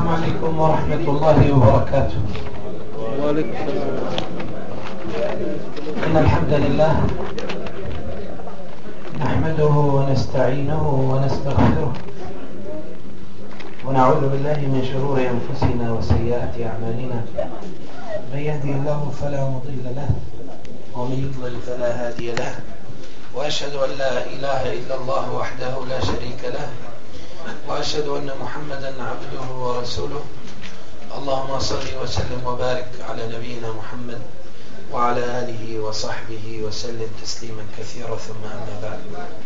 السلام عليكم ورحمة الله وبركاته. وعليكم السلام. إن الحمد لله نحمده ونستعينه ونستغفره ونعوذ بالله من شرور أنفسنا وسيئات أعمالنا. من يهدي الله فلا مضل له ومن يضلل فلا هادي له، وأشهد أن لا إله إلا الله وحده لا شريك له، وأشهد أن محمدا عبده ورسوله. اللهم صل وسلم وبارك على نبينا محمد وعلى آله وصحبه وسلم تسليما كثيرا، ثم أما بعد.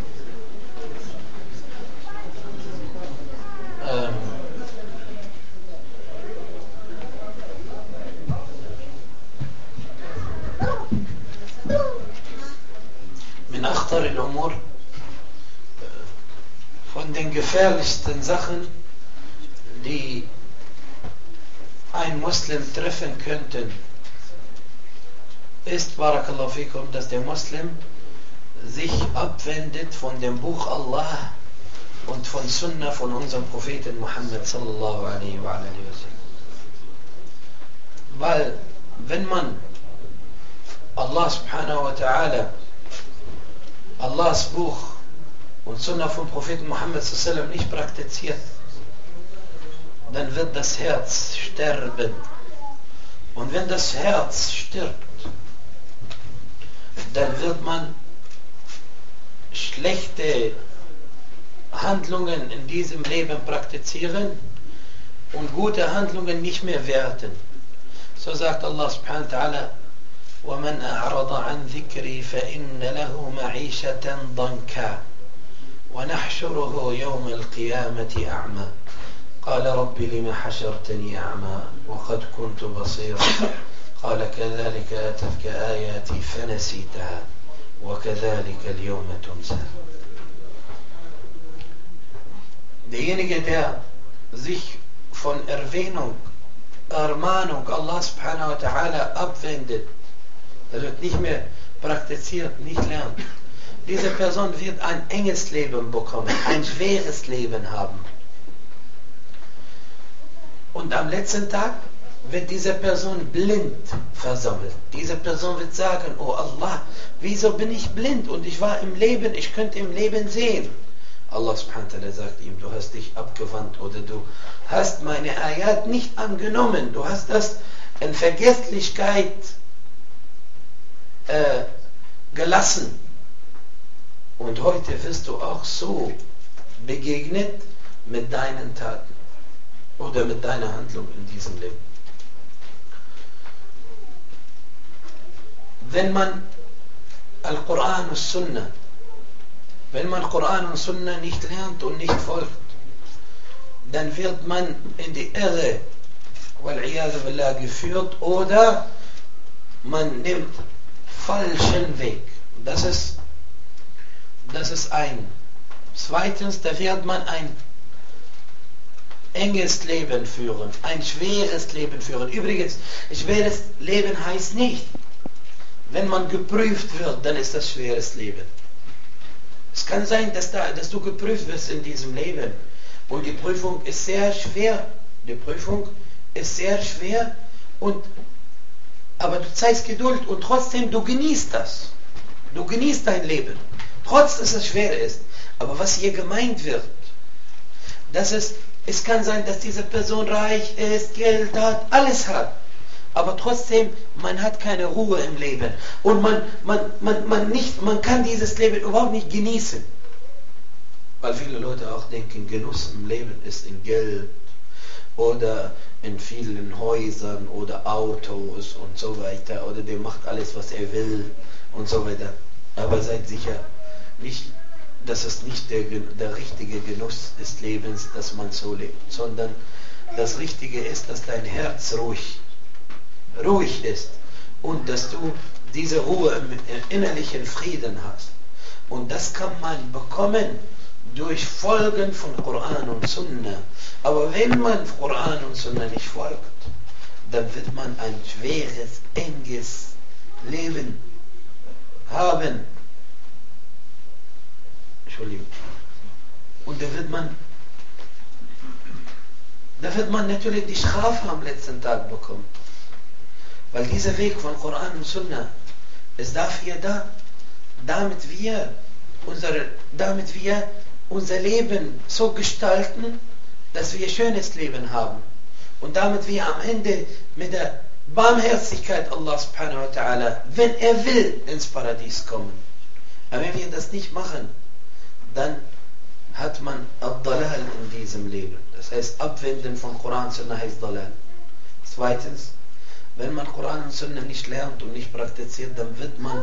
من أخطر الأمور, von den gefährlichsten Sachen, die ein Muslim treffen könnten, ist, Barakallahu fikum, dass der Muslim sich abwendet von dem Buch Allah und von Sunnah von unserem Propheten Muhammad sallallahu alaihi wa sallam. Weil wenn man Allah subhanahu wa ta'ala, Allahs Buch und Sunnah vom Propheten Muhammad sallallahu alaihi wa sallam nicht praktiziert, dann wird das Herz sterben. Und wenn das Herz stirbt, dann wird man schlechte Handlungen in diesem Leben praktizieren und gute Handlungen nicht mehr werten. So sagt Allah subhanahu wa ta'ala: وَمَنْ أَعْرَضَ عَنْ ذِكْرِي فَإِنَّ لَهُ مَعِيشَةً ضَنْكًا وَنَحْشُرُهُ يَوْمَ الْقِيَامَةِ أَعْمَى قال رب لم حشرتني أعمى وقد كنت بصيرا قال كذلك أتتك آياتي فنسيتها وكذلك اليوم تنسى. Derjenige, der sich von Ermahnung Allah subhanahu wa ta'ala abwendet, der wird nicht mehr praktiziert, nicht lernt, diese Person wird ein enges Leben bekommen, ein schweres Leben haben. Und am letzten Tag wird diese Person blind versammelt. Diese Person wird sagen: Oh Allah, wieso bin ich blind? Und ich war im Leben, ich könnte im Leben sehen. Allah subhanahu wa ta'ala sagt ihm: Du hast dich abgewandt oder du hast meine Ayat nicht angenommen. Du hast das in Vergesslichkeit gelassen. Und heute wirst du auch so begegnet mit deinen Taten oder mit deiner Handlung in diesem Leben. Wenn man Al-Quran und Sunnah, wenn man Quran und Sunnah nicht lernt und nicht folgt, dann wird man in die Irre wal-'iyadhu billah geführt oder man nimmt falschen Weg. Das ist ein. Zweitens, da wird man ein enges Leben führen, ein schweres Leben führen. Übrigens, schweres Leben heißt nicht, wenn man geprüft wird, dann ist das schweres Leben. Es kann sein, dass du geprüft wirst in diesem Leben und die Prüfung ist sehr schwer. Die Prüfung ist sehr schwer, aber du zeigst Geduld und trotzdem du genießt das. Du genießt dein Leben, trotz dass es schwer ist. Aber was hier gemeint wird, es kann sein, dass diese Person reich ist, Geld hat, alles hat. Aber trotzdem, man hat keine Ruhe im Leben. Und man kann dieses Leben überhaupt nicht genießen. Weil viele Leute auch denken, Genuss im Leben ist in Geld oder in vielen Häusern oder Autos und so weiter. Oder der macht alles, was er will und so weiter. Aber seid sicher, dass es nicht der richtige Genuss des Lebens, dass man so lebt, sondern das Richtige ist, dass dein Herz ruhig ist und dass du diese Ruhe im innerlichen Frieden hast. Und das kann man bekommen durch Folgen von Koran und Sunnah. Aber wenn man Koran und Sunnah nicht folgt, dann wird man ein schweres, enges Leben haben. Entschuldigung. Und da wird man da wird man natürlich die Strafe am letzten Tag bekommen. Weil dieser Weg von Koran und Sunna ist dafür da, damit wir unser Leben so gestalten, dass wir ein schönes Leben haben. Und damit wir am Ende mit der Barmherzigkeit Allah subhanahu wa ta'ala, wenn er will, ins Paradies kommen. Aber wenn wir das nicht machen, dann hat man Ad-Dalal in diesem Leben. Das heißt, Abwenden von Koran und Sunna heißt Dalal. Zweitens, wenn man Koran und Sunna nicht lernt und nicht praktiziert, dann wird man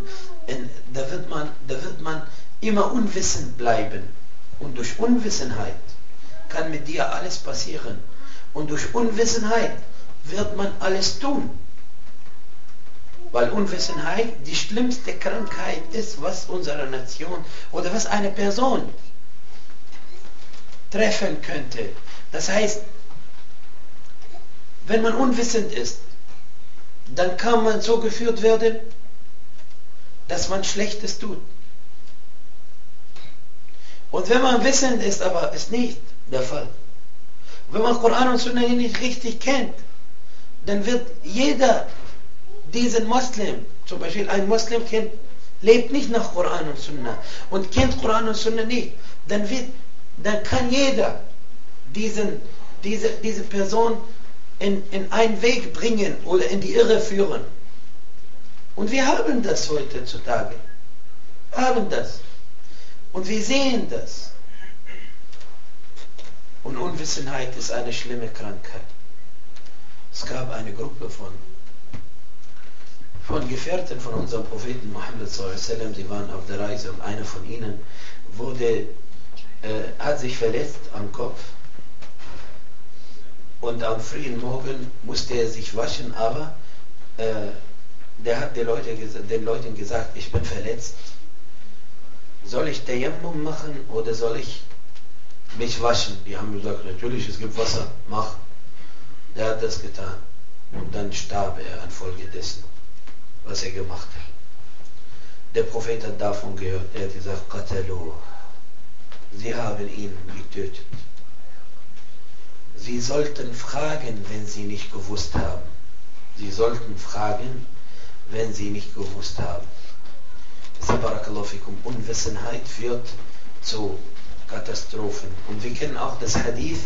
immer unwissend bleiben. Und durch Unwissenheit kann mit dir alles passieren. Und durch Unwissenheit wird man alles tun. Weil Unwissenheit die schlimmste Krankheit ist, was unsere Nation oder was eine Person treffen könnte. Das heißt, wenn man unwissend ist, dann kann man so geführt werden, dass man Schlechtes tut. Und wenn man wissend ist, aber ist nicht der Fall. Wenn man Koran und Sunna nicht richtig kennt, dann wird jeder diesen Muslim, zum Beispiel ein Muslim lebt nicht nach Koran und Sunna und kennt Koran und Sunna nicht, dann kann jeder diese Person in einen Weg bringen oder in die Irre führen. Und wir haben das heutzutage. Haben das. Und wir sehen das. Und Unwissenheit ist eine schlimme Krankheit. Es gab eine Gruppe von Gefährten von unserem Propheten Muhammad sallallahu alaihi wasallam, sie waren auf der Reise und einer von ihnen hat sich verletzt am Kopf und am frühen Morgen musste er sich waschen, aber der hat den Leuten gesagt, ich bin verletzt. Soll ich Tayammum machen oder soll ich mich waschen? Die haben gesagt, natürlich, es gibt Wasser, mach. Der hat das getan. Und dann starb er an Folge dessen, was er gemacht hat. Der Prophet hat davon gehört, er hat gesagt, Qatalu. Sie haben ihn getötet. Sie sollten fragen, wenn sie nicht gewusst haben. Sie sollten fragen, wenn sie nicht gewusst haben. Barakallahu fikum. Unwissenheit führt zu Katastrophen. Und wir kennen auch das Hadith.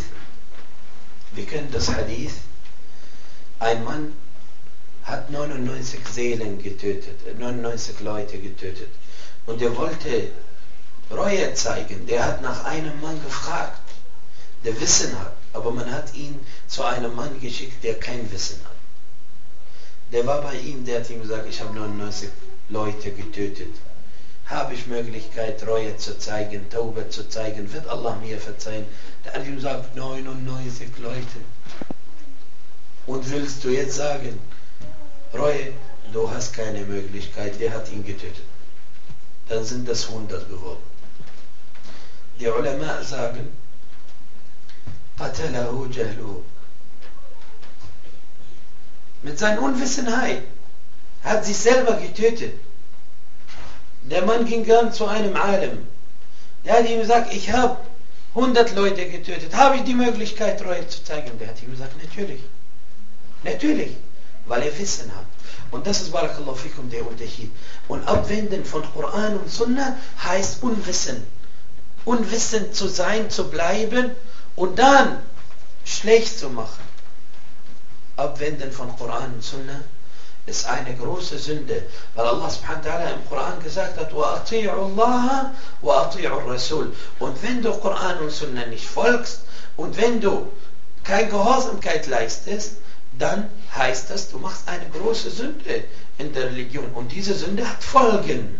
Ein Mann hat 99 Seelen getötet, 99 Leute getötet. Und er wollte Reue zeigen. Der hat nach einem Mann gefragt, der Wissen hat. Aber man hat ihn zu einem Mann geschickt, der kein Wissen hat. Der war bei ihm, der hat ihm gesagt, ich habe 99 Leute getötet. Habe ich Möglichkeit, Reue zu zeigen, Tauba zu zeigen, wird Allah mir verzeihen? Der hat ihm gesagt, 99 Leute. Und willst du jetzt sagen, Reue, du hast keine Möglichkeit, der hat ihn getötet. Dann sind das 100 geworden. Die Ulama sagen, Qatalahu jahluhu. Mit seiner Unwissenheit hat sich selber getötet. Der Mann ging dann zu einem Alim. Der hat ihm gesagt, ich habe 100 Leute getötet. Habe ich die Möglichkeit, Reue zu zeigen? Der hat ihm gesagt, natürlich. Natürlich, weil er Wissen hat. Und das ist, Barakallahu fikum, der Unterschied. Und Abwenden von Koran und Sunna heißt Unwissen. Unwissend zu sein, zu bleiben und dann schlecht zu machen. Abwenden von Koran und Sunna ist eine große Sünde, weil Allah subhanahu wa ta'ala im Koran gesagt hat, وَأَطِيعُوا اللَّهَ وَأَطِيعُوا الرَّسُولَ. Und wenn du Koran und Sunna nicht folgst und wenn du keine Gehorsamkeit leistest, dann heißt das, du machst eine große Sünde in der Religion. Und diese Sünde hat Folgen.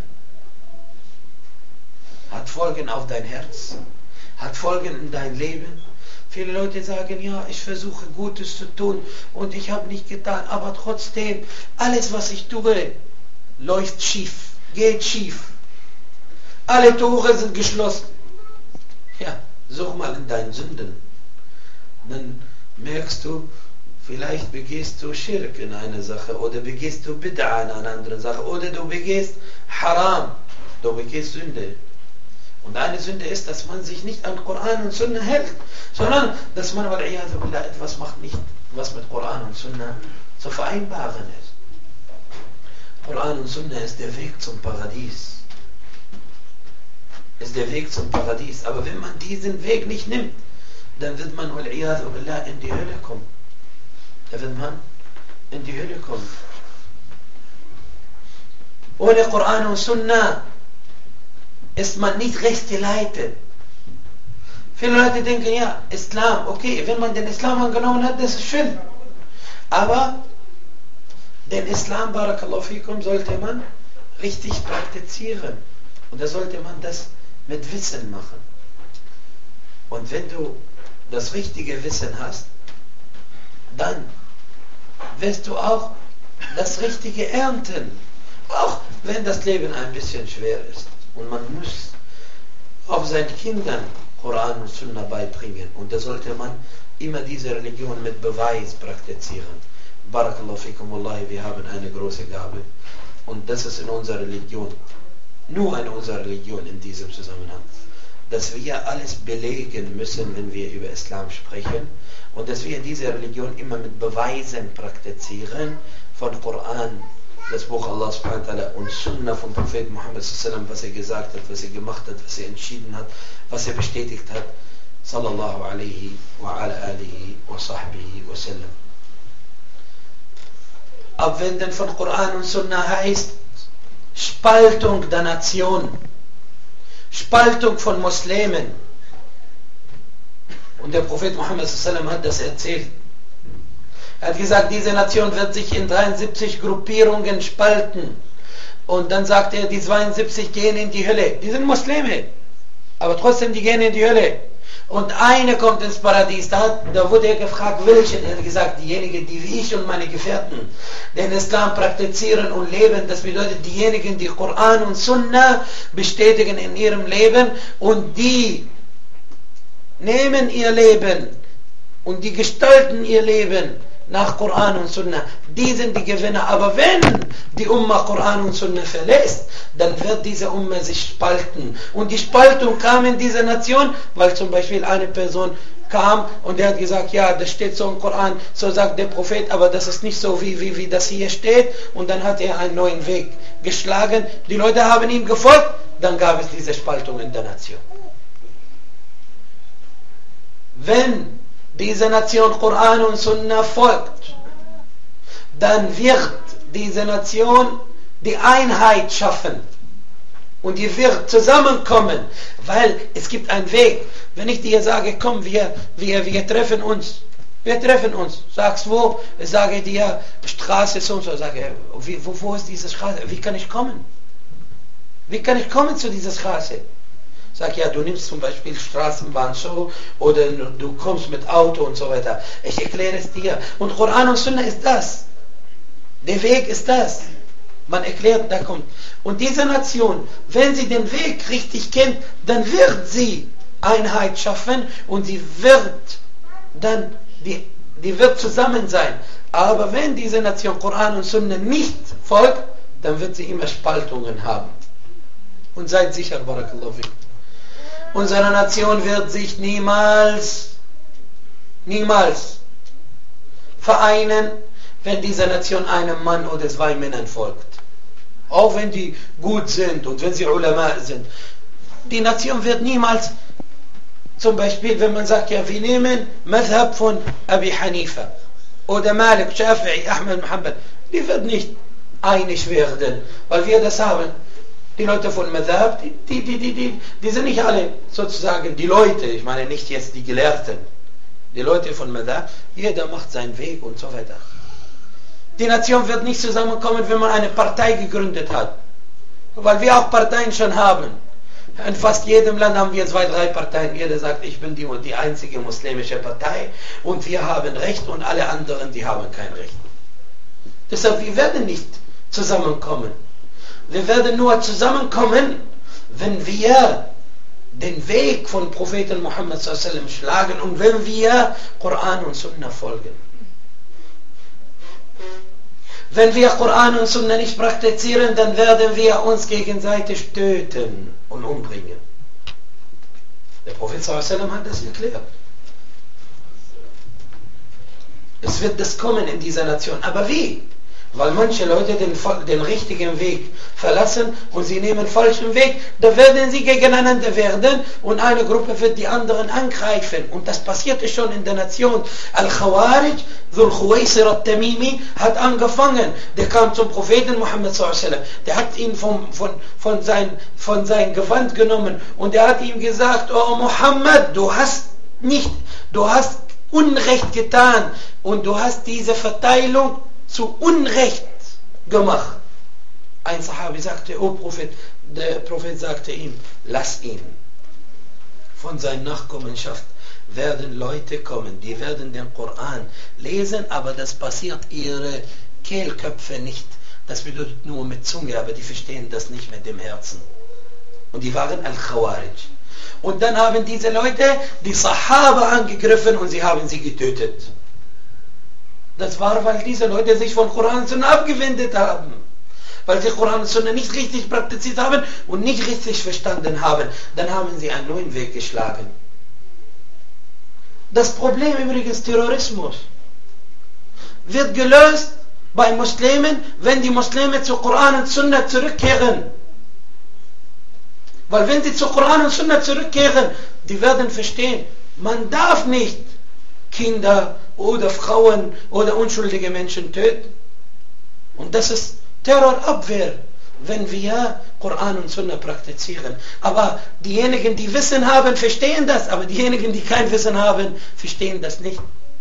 Hat Folgen auf dein Herz, hat Folgen in dein Leben. Viele Leute sagen, ja, ich versuche Gutes zu tun und ich habe nicht getan, aber trotzdem, alles was ich tue, läuft schief, geht schief. Alle Tore sind geschlossen. Ja, such mal in deinen Sünden. Dann merkst du, vielleicht begehst du Schirk in einer Sache oder begehst du Bid'a in einer anderen Sache oder du begehst Haram, du begehst Sünde. Und eine Sünde ist, dass man sich nicht an Koran und Sunna hält, sondern dass man etwas macht, nicht was mit Koran und Sunna zu vereinbaren ist. Koran und Sunna ist der Weg zum Paradies. Ist der Weg zum Paradies. Aber wenn man diesen Weg nicht nimmt, dann wird man in die Hölle kommen. Da wird man in die Hölle kommen. Ohne Koran und Sunna ist man nicht recht geleitet. Viele Leute denken, ja, Islam, okay, wenn man den Islam angenommen hat, das ist schön. Aber den Islam, barakallahu fikum, sollte man richtig praktizieren. Und da sollte man das mit Wissen machen. Und wenn du das richtige Wissen hast, dann wirst du auch das Richtige ernten. Auch wenn das Leben ein bisschen schwer ist. Und man muss auch seinen Kindern Koran und Sunna beibringen. Und da sollte man immer diese Religion mit Beweis praktizieren. Barakallahu fikum, wallahi, wir haben eine große Gabe. Und das ist in unserer Religion, nur in unserer Religion in diesem Zusammenhang, dass wir alles belegen müssen, wenn wir über Islam sprechen. Und dass wir diese Religion immer mit Beweisen praktizieren von Koran, das Buch Allah subhanahu wa ta'ala und Sunna vom Prophet Muhammad sallam, was er gesagt hat, was er gemacht hat, was er entschieden hat, was er bestätigt hat, sallallahu alaihi wa ala alihi wa sahbihi wa sallam. Abwenden von Koran und Sunna heißt Spaltung der Nation, Spaltung von Muslimen. Und der Prophet Muhammad sallam hat das erzählt. Er hat gesagt, diese Nation wird sich in 73 Gruppierungen spalten. Und dann sagt er, die 72 gehen in die Hölle. Die sind Muslime, aber trotzdem, die gehen in die Hölle. Und eine kommt ins Paradies. Da wurde er gefragt, welchen? Er hat gesagt, diejenigen, die wie ich und meine Gefährten den Islam praktizieren und leben. Das bedeutet, diejenigen, die Koran und Sunna bestätigen in ihrem Leben und die nehmen ihr Leben und die gestalten ihr Leben nach Koran und Sunna, die sind die Gewinner. Aber wenn die Umma Koran und Sunna verlässt, dann wird diese Umma sich spalten. Und die Spaltung kam in dieser Nation, weil zum Beispiel eine Person kam und der hat gesagt, ja, das steht so im Koran, so sagt der Prophet, aber das ist nicht so, wie das hier steht. Und dann hat er einen neuen Weg geschlagen. Die Leute haben ihm gefolgt, dann gab es diese Spaltung in der Nation. Wenn diese Nation Koran und Sunna folgt, dann wird diese Nation die Einheit schaffen und die wird zusammenkommen, weil es gibt einen Weg. Wenn ich dir sage, komm, wir treffen uns, sagst wo? Ich sage dir, Straße so und so, sage, wo ist diese Straße? Wie kann ich kommen? Wie kann ich kommen zu dieser Straße? Sag, ja, du nimmst zum Beispiel Straßenbahn so oder du kommst mit Auto und so weiter. Ich erkläre es dir. Und Koran und Sunna ist das. Der Weg ist das. Man erklärt, da kommt. Und diese Nation, wenn sie den Weg richtig kennt, dann wird sie Einheit schaffen und sie wird dann, die wird zusammen sein. Aber wenn diese Nation Koran und Sunna nicht folgt, dann wird sie immer Spaltungen haben. Und seid sicher, barakallahu fikum, unsere Nation wird sich niemals vereinen, wenn diese Nation einem Mann oder zwei Männern folgt. Auch wenn die gut sind und wenn sie Ulama sind. Die Nation wird niemals, zum Beispiel, wenn man sagt, ja, wir nehmen Madhab von Abi Hanifa oder Malik, Shafi'i, Ahmed, Muhammad, die wird nicht einig werden, weil wir das haben. Die Leute von Madhab, die sind nicht alle sozusagen die Leute, ich meine nicht jetzt die Gelehrten. Die Leute von Madhab, jeder macht seinen Weg und so weiter. Die Nation wird nicht zusammenkommen, wenn man eine Partei gegründet hat. Weil wir auch Parteien schon haben. In fast jedem Land haben wir 2, 3 Parteien. Jeder sagt, ich bin die einzige muslimische Partei und wir haben Recht und alle anderen, die haben kein Recht. Deshalb, wir werden nicht zusammenkommen. Wir werden nur zusammenkommen, wenn wir den Weg von Propheten Muhammad sallallahu alaihi wasallam schlagen und wenn wir Koran und Sunna folgen. Wenn wir Koran und Sunna nicht praktizieren, dann werden wir uns gegenseitig töten und umbringen. Der Prophet ﷺ hat das erklärt. Es wird das kommen in dieser Nation. Aber wie? Weil manche Leute den richtigen Weg verlassen und sie nehmen falschen Weg, da werden sie gegeneinander werden und eine Gruppe wird die anderen angreifen. Und das passierte schon in der Nation. Al-Khawarij, Dhul Khuwaysir al-Tamimi, hat angefangen. Der kam zum Propheten Muhammad s.a.w. Der hat ihn von sein Gewand genommen und er hat ihm gesagt, oh Muhammad, du hast Unrecht getan und du hast diese Verteilung zu Unrecht gemacht. Ein Sahabi sagte, oh Prophet, der Prophet sagte ihm, lass ihn. Von seiner Nachkommenschaft werden Leute kommen, die werden den Koran lesen, aber das passiert ihre Kehlköpfe nicht. Das bedeutet nur mit Zunge, aber die verstehen das nicht mit dem Herzen. Und die waren Al-Khawarij. Und dann haben diese Leute die Sahaba angegriffen und sie haben sie getötet. Das war, weil diese Leute sich von Koran und Sunna abgewendet haben. Weil sie Koran und Sunna nicht richtig praktiziert haben und nicht richtig verstanden haben. Dann haben sie einen neuen Weg geschlagen. Das Problem übrigens, Terrorismus, wird gelöst bei Muslimen, wenn die Muslime zu Koran und Sunna zurückkehren. Weil wenn sie zu Koran und Sunna zurückkehren, die werden verstehen, man darf nicht Kinder oder Frauen oder unschuldige Menschen töten. Und das ist Terrorabwehr, wenn wir Koran und Sunna praktizieren. Aber diejenigen, die Wissen haben, verstehen das. Aber diejenigen, die kein Wissen haben, verstehen das nicht.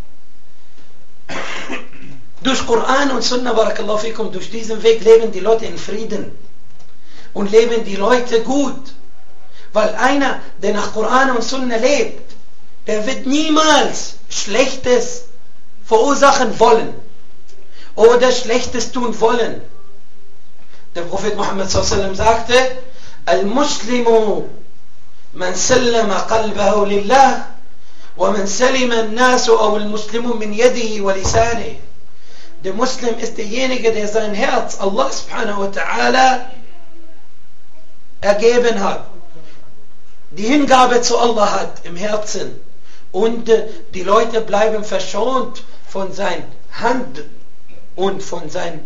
Durch Koran und Sunna, barakallahu fikum, durch diesen Weg leben die Leute in Frieden. Und leben die Leute gut. Weil einer, der nach Koran und Sunna lebt, der wird niemals Schlechtes verursachen wollen. Oder Schlechtes tun wollen. Der Prophet Muhammad s.a.w. sagte, Al-Muslimu man sallama qalbahu lillah wa man salima an-nasu aw al-Muslimu min yadihi wa lisanihi. Der Muslim ist derjenige, der sein Herz Allah subhanahu wa ta'ala ergeben hat. Die Hingabe zu Allah hat im Herzen. Und die Leute bleiben verschont von seiner Hand und von seinem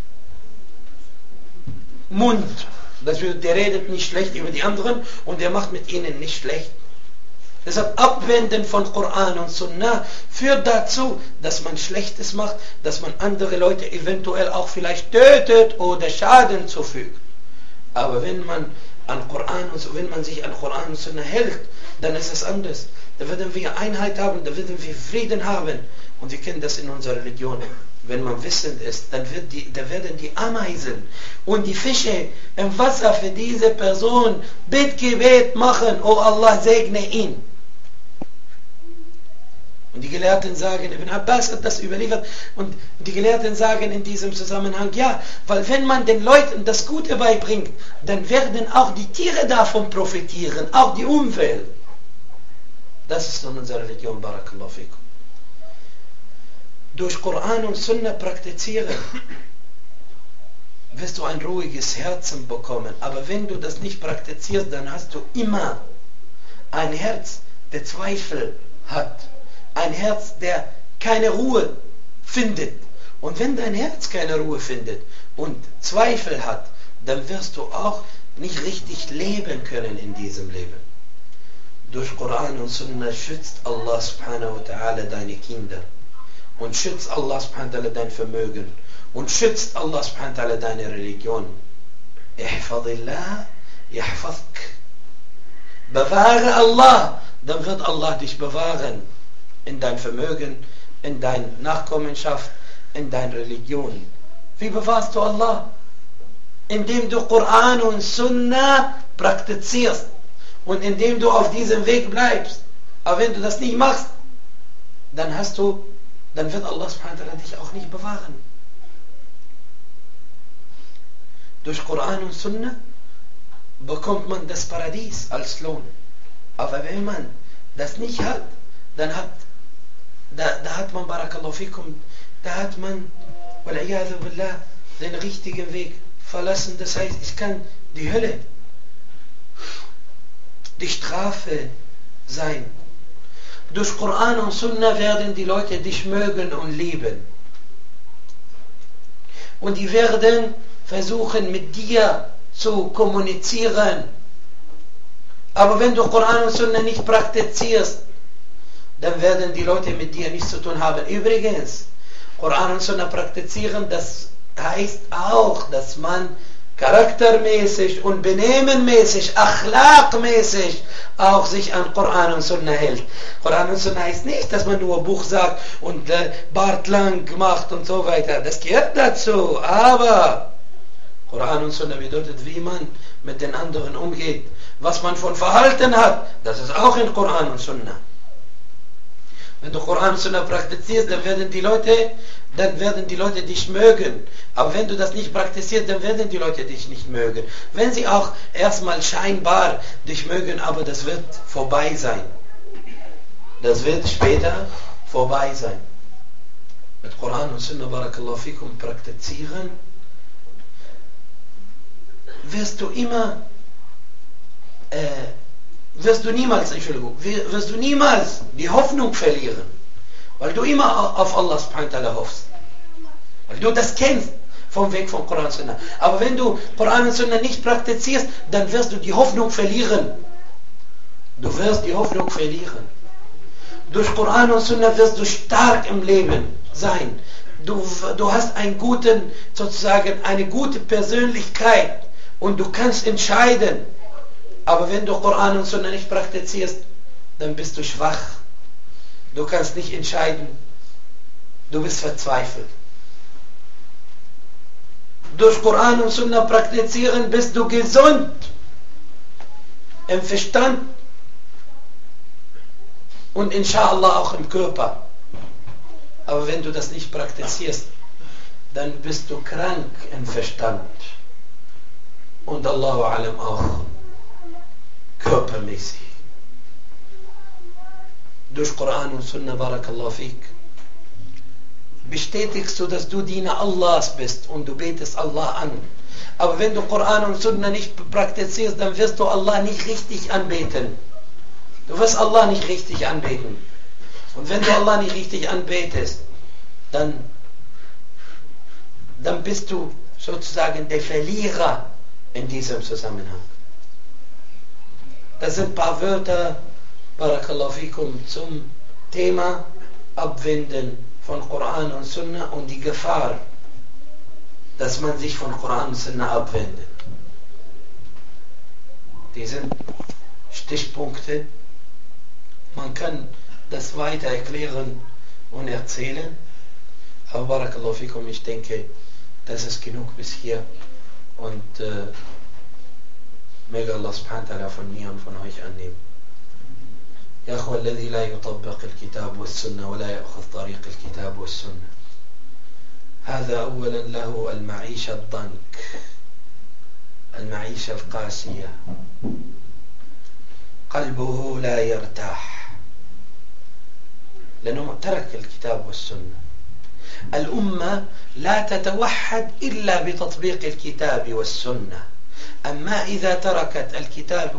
Mund. Der redet nicht schlecht über die anderen und der macht mit ihnen nicht schlecht. Deshalb Abwenden von Koran und Sunnah führt dazu, dass man Schlechtes macht, dass man andere Leute eventuell auch vielleicht tötet oder Schaden zufügt. Aber wenn man wenn man sich an Koran und Sunnah hält, dann ist es anders. Da werden wir Einheit haben, da werden wir Frieden haben. Und wir kennen das in unserer Religion. Wenn man wissend ist, dann werden die Ameisen und die Fische im Wasser für diese Person Bittgebet machen, oh Allah segne ihn. Und die Gelehrten sagen, Ibn Abbas hat das überliefert, und die Gelehrten sagen in diesem Zusammenhang, ja, weil wenn man den Leuten das Gute beibringt, dann werden auch die Tiere davon profitieren, auch die Umwelt. Das ist in unserer Religion, barakallahu fikum. Durch Koran und Sunna praktizieren, wirst du ein ruhiges Herzen bekommen. Aber wenn du das nicht praktizierst, dann hast du immer ein Herz, der Zweifel hat. Ein Herz, der keine Ruhe findet. Und wenn dein Herz keine Ruhe findet und Zweifel hat, dann wirst du auch nicht richtig leben können in diesem Leben. Durch Koran und Sunna schützt Allah subhanahu wa ta'ala deine Kinder. Und schützt Allah subhanahu wa ta'ala dein Vermögen. Und schützt Allah subhanahu wa ta'ala deine Religion. Ihfadillah, yahfazk. Bewahre Allah, dann wird Allah dich bewahren. In dein Vermögen, in deine Nachkommenschaft, in deine Religion. Wie bewahrst du Allah? Indem du Koran und Sunna praktizierst. Und indem du auf diesem Weg bleibst. Aber wenn du das nicht machst, dann wird Allah subhanahu wa ta'ala dich auch nicht bewahren. Durch Koran und Sunna bekommt man das Paradies als Lohn. Aber wenn man das nicht hat, dann da hat man, barakallahu fikum, da hat man, wal'iyadu billah, den richtigen Weg verlassen. Das heißt, ich kann die Hölle, die Strafe sein. Durch Koran und Sunna werden die Leute dich mögen und lieben. Und die werden versuchen, mit dir zu kommunizieren. Aber wenn du Koran und Sunna nicht praktizierst, dann werden die Leute mit dir nichts zu tun haben. Übrigens, Koran und Sunna praktizieren, das heißt auch, dass man charaktermäßig und benehmenmäßig, achlaqmäßig auch sich an Koran und Sunna hält. Koran und Sunna heißt nicht, dass man nur Buch sagt und Bart lang macht und so weiter. Das gehört dazu. Aber Koran und Sunna bedeutet, wie man mit den anderen umgeht. Was man von Verhalten hat, das ist auch in Koran und Sunna. Wenn du Koran und Sunna praktizierst, dann werden die Leute dich mögen. Aber wenn du das nicht praktizierst, dann werden die Leute dich nicht mögen. Wenn sie auch erstmal scheinbar dich mögen, aber das wird vorbei sein. Das wird später vorbei sein. Mit Koran und Sunna, barakallahu fikum, praktizieren, wirst du niemals die Hoffnung verlieren, weil du immer auf Allah subhanahu wa ta'ala hoffst, weil du das kennst vom Weg von Koran und Sunna. Aber wenn du Koran und Sunna nicht praktizierst, dann wirst du die Hoffnung verlieren. Du wirst die Hoffnung verlieren. Durch Koran und Sunna wirst du stark im Leben sein. Du hast eine gute Persönlichkeit und du kannst entscheiden. Aber wenn du Koran und Sunna nicht praktizierst, dann bist du schwach. Du kannst nicht entscheiden. Du bist verzweifelt. Durch Koran und Sunna praktizieren bist du gesund im Verstand und inshallah auch im Körper. Aber wenn du das nicht praktizierst, dann bist du krank im Verstand und Allahu alam auch körpermäßig. Durch Koran und Sunna, barakallahu fik, bestätigst du, dass du Diener Allahs bist und du betest Allah an. Aber wenn du Koran und Sunna nicht praktizierst, dann wirst du Allah nicht richtig anbeten. Du wirst Allah nicht richtig anbeten. Und wenn du Allah nicht richtig anbetest, dann bist du sozusagen der Verlierer in diesem Zusammenhang. Das sind ein paar Wörter, barakallahu fikum, zum Thema Abwenden von Koran und Sunna und die Gefahr, dass man sich von Koran und Sunna abwendet. Die sind Stichpunkte. Man kann das weiter erklären und erzählen. Aber barakallahu fikum, ich denke, das ist genug bis hier. Und möge Allah subhanahu wa ta'ala von mir und von euch annehmen. يا أخوة الذي لا يطبق الكتاب والسنة ولا يأخذ طريق الكتاب والسنة هذا أولا له المعيشة الضنك، المعيشة القاسية، قلبه لا يرتاح لأنه ترك الكتاب والسنة. الأمة لا تتوحد إلا بتطبيق الكتاب والسنة. أما إذا تركت الكتاب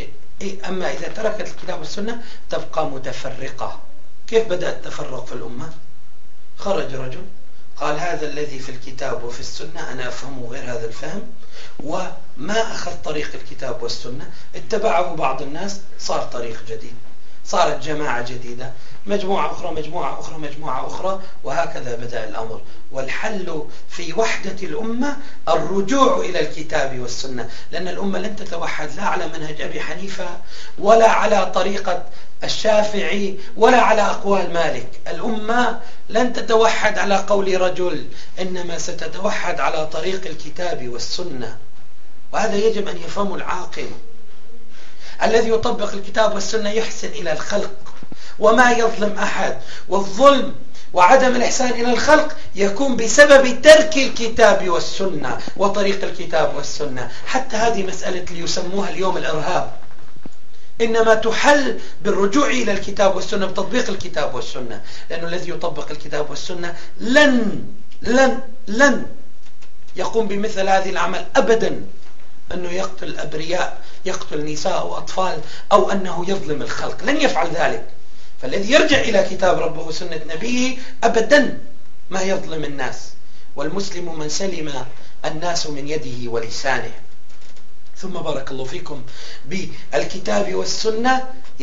والسنة تبقى متفرقة. كيف بدأ التفرق في الأمة؟ خرج رجل قال هذا الذي في الكتاب وفي السنة أنا أفهمه غير هذا الفهم، وما أخذ طريق الكتاب والسنة، اتبعه بعض الناس، صار طريق جديد، صارت جماعة جديدة، مجموعة أخرى، مجموعة أخرى، مجموعة أخرى، وهكذا بدأ الأمر. والحل في وحدة الأمة الرجوع إلى الكتاب والسنة، لأن الأمة لن تتوحد لا على منهج أبي حنيفة ولا على طريقة الشافعي ولا على أقوال مالك. الأمة لن تتوحد على قول رجل، إنما ستتوحد على طريق الكتاب والسنة. وهذا يجب أن يفهمه العاقل. الذي يطبق الكتاب والسنة يحسن إلى الخلق وما يظلم أحد، والظلم وعدم الإحسان إلى الخلق يكون بسبب ترك الكتاب والسنة وطريق الكتاب والسنة. حتى هذه مسألة اللي يسموها اليوم الإرهاب إنما تحل بالرجوع إلى الكتاب والسنة، بتطبيق الكتاب والسنة، لأنه الذي يطبق الكتاب والسنة لن يقوم بمثل هذه العمل أبدا أنه يقتل الأبرياء، يقتل نساء وأطفال، أو أنه يظلم الخلق، لن يفعل ذلك. فالذي يرجع إلى كتاب ربه وسنة نبيه أبدا ما يظلم الناس. والمسلم من سلم الناس من يده ولسانه. ثم بارك الله فيكم بالكتاب والسنة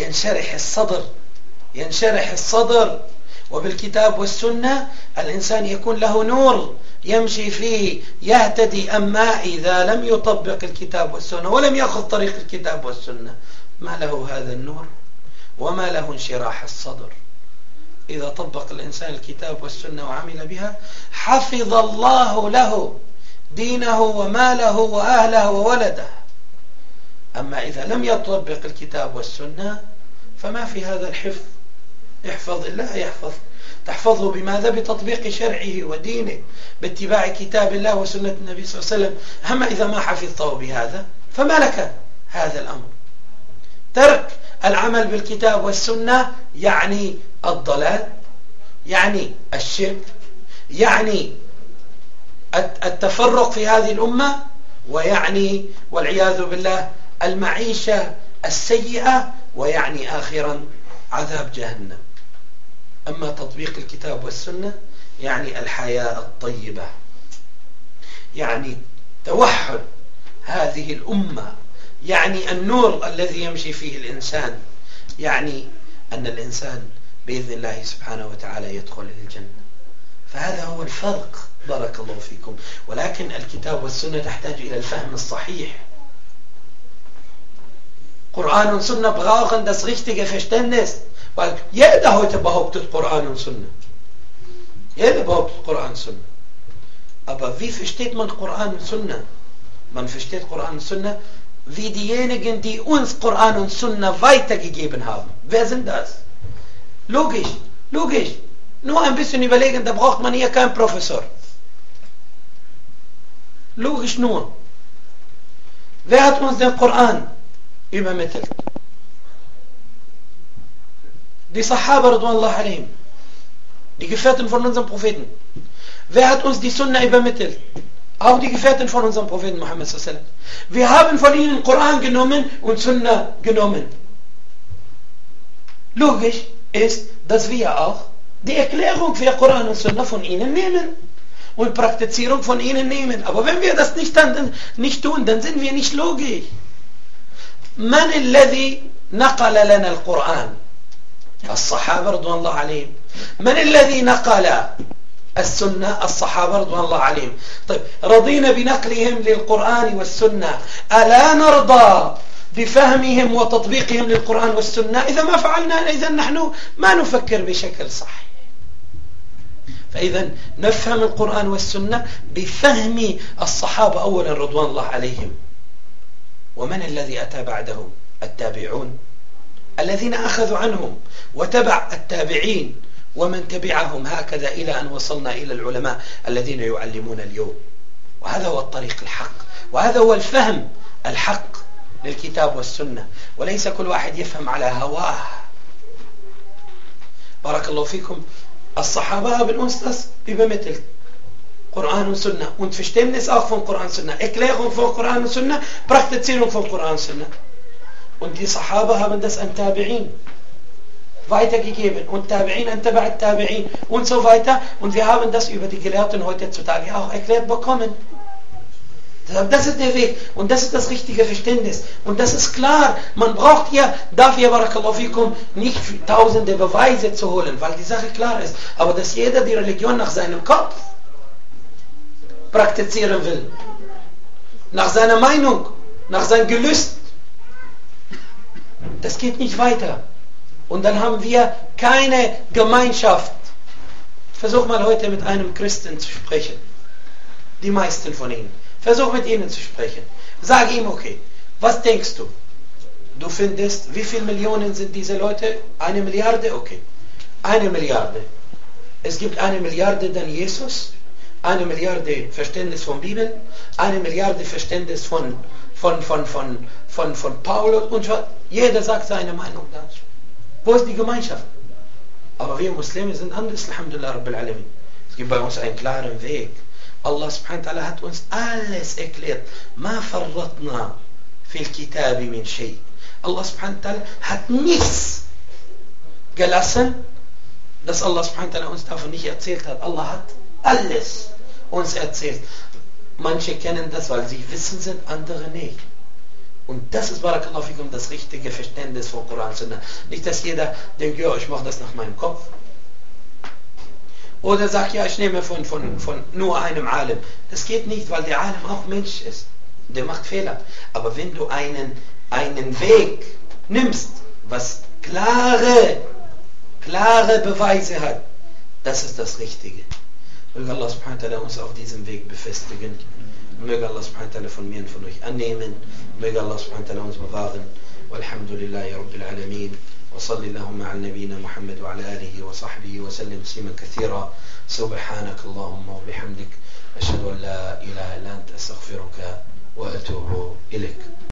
ينشرح الصدر، وبالكتاب والسنة الإنسان يكون له نور يمشي فيه يهتدي. أما إذا لم يطبق الكتاب والسنة ولم يأخذ طريق الكتاب والسنة ما له هذا النور وما له انشراح الصدر. إذا طبق الإنسان الكتاب والسنة وعمل بها حفظ الله له دينه وماله وأهله وولده. أما إذا لم يطبق الكتاب والسنة فما في هذا الحفظ. احفظ الله يحفظ. تحفظه بماذا؟ بتطبيق شرعه ودينه، باتباع كتاب الله وسنة النبي صلى الله عليه وسلم. أما إذا ما حفظته بهذا فما لك هذا الأمر. ترك العمل بالكتاب والسنة يعني الضلال، يعني الشرك، يعني التفرق في هذه الأمة، ويعني والعياذ بالله المعيشة السيئة، ويعني آخرا عذاب جهنم. أما تطبيق الكتاب والسنة يعني الحياة الطيبة، يعني توحد هذه الأمة، يعني النور الذي يمشي فيه الإنسان، يعني أن الإنسان بإذن الله سبحانه وتعالى يدخل الجنة. فهذا هو الفرق بارك الله فيكم. ولكن الكتاب والسنة تحتاج إلى الفهم الصحيح. Koran und Sunna brauchen das richtige Verständnis, weil jeder heute behauptet Koran und Sunna. Jeder behauptet Koran und Sunna. Aber wie versteht man Koran und Sunna? Man versteht Koran und Sunna wie diejenigen, die uns Koran und Sunna weitergegeben haben. Wer sind das? Logisch. Nur ein bisschen überlegen, da braucht man hier keinen Professor. Logisch nur. Wer hat uns den Koran übermittelt? Die Sahaba radwanallahu alaihim, die Gefährten von unserem Propheten. Wer hat uns die Sunna übermittelt? Auch die Gefährten von unserem Propheten Muhammad sallallahu alaihi wasallam. Wir haben von ihnen Koran genommen und Sunna genommen. Logisch ist, dass wir auch die Erklärung für Koran und Sunna von ihnen nehmen und Praktizierung von ihnen nehmen. Aber wenn wir das nicht tun, dann sind wir nicht logisch. من الذي نقل لنا القرآن؟ الصحابة رضوان الله عليهم. من الذي نقل السنة؟ الصحابة رضوان الله عليهم. طيب رضينا بنقلهم للقرآن والسنة، ألا نرضى بفهمهم وتطبيقهم للقرآن والسنة؟ إذا ما فعلنا إذا نحن ما نفكر بشكل صحيح. فإذا نفهم القرآن والسنة بفهم الصحابة أولا رضوان الله عليهم. ومن الذي أتى بعدهم؟ التابعون الذين أخذوا عنهم، وتبع التابعين ومن تبعهم هكذا إلى أن وصلنا إلى العلماء الذين يعلمون اليوم. وهذا هو الطريق الحق، وهذا هو الفهم الحق للكتاب والسنة، وليس كل واحد يفهم على هواه. بارك الله فيكم. الصحابة haben uns das übermittelt. Koran und Sunna. Und Verständnis auch von Koran und Sunna. Erklärung von Koran und Sunna, Praktizierung von Koran und Sunna. Und die Sahaba haben das an Tabi'in weitergegeben. Und Tabi'in an Tabi'at Tabi'in und so weiter. Und wir haben das über die Gelehrten heutzutage auch erklärt bekommen. Das ist der Weg. Und das ist das richtige Verständnis. Und das ist klar. Man braucht hier dafür, barakallahu fikum, nicht tausende Beweise zu holen, weil die Sache klar ist. Aber dass jeder die Religion nach seinem Kopf praktizieren will, nach seiner Meinung, nach seinem Gelüst, das geht nicht weiter. Und dann haben wir keine Gemeinschaft. Versuch mal heute mit einem Christen zu sprechen. Die meisten von ihnen. Versuch mit ihnen zu sprechen. Sag ihm, okay, was denkst du? Du findest, wie viele Millionen sind diese Leute? 1 Milliarde? Okay. 1 Milliarde. Es gibt 1 Milliarde dann Jesus, 1 Milliarde Verständnis von Bibel, 1 Milliarde Verständnis von Paulus und jeder sagt seine Meinung dazu. Wo ist die Gemeinschaft? Aber wir Muslime sind anders, alhamdulillah rabbil alamin. Es gibt bei uns einen klaren Weg. Allah subhanahu wa ta'ala hat uns alles erklärt. Ma farratna fil kitabi min shay. Allah subhanahu wa ta'ala hat nichts gelassen, dass Allah subhanahu wa ta'ala uns davon nicht erzählt hat. Allah hat alles uns erzählt. Manche kennen das, weil sie wissen sind, andere nicht. Und das ist, barakallahu fikum, das richtige Verständnis von Koran und Sunnah. Nicht, dass jeder denkt, ja, ich mache das nach meinem Kopf. Oder sagt, ja, ich nehme von nur einem Alim. Das geht nicht, weil der Alim auch Mensch ist. Der macht Fehler. Aber wenn du einen Weg nimmst, was klare Beweise hat, das ist das Richtige. Möge Allah subhanahu wa ta'ala uns auf diesem Weg befestigen. Möge Allah subhanahu wa ta'ala von mir und von euch annehmen. Möge Allah subhanahu wa ta'ala uns bewahren. Walhamdulillahi Rabbil Alameen. وصل اللهم على نبينا محمد وعلى آله وصحبه وسلم تسليما كثيرا. سبحانك اللهم وبحمدك أشهد أن لا إله إلا أنت أستغفرك وأتوب إليك.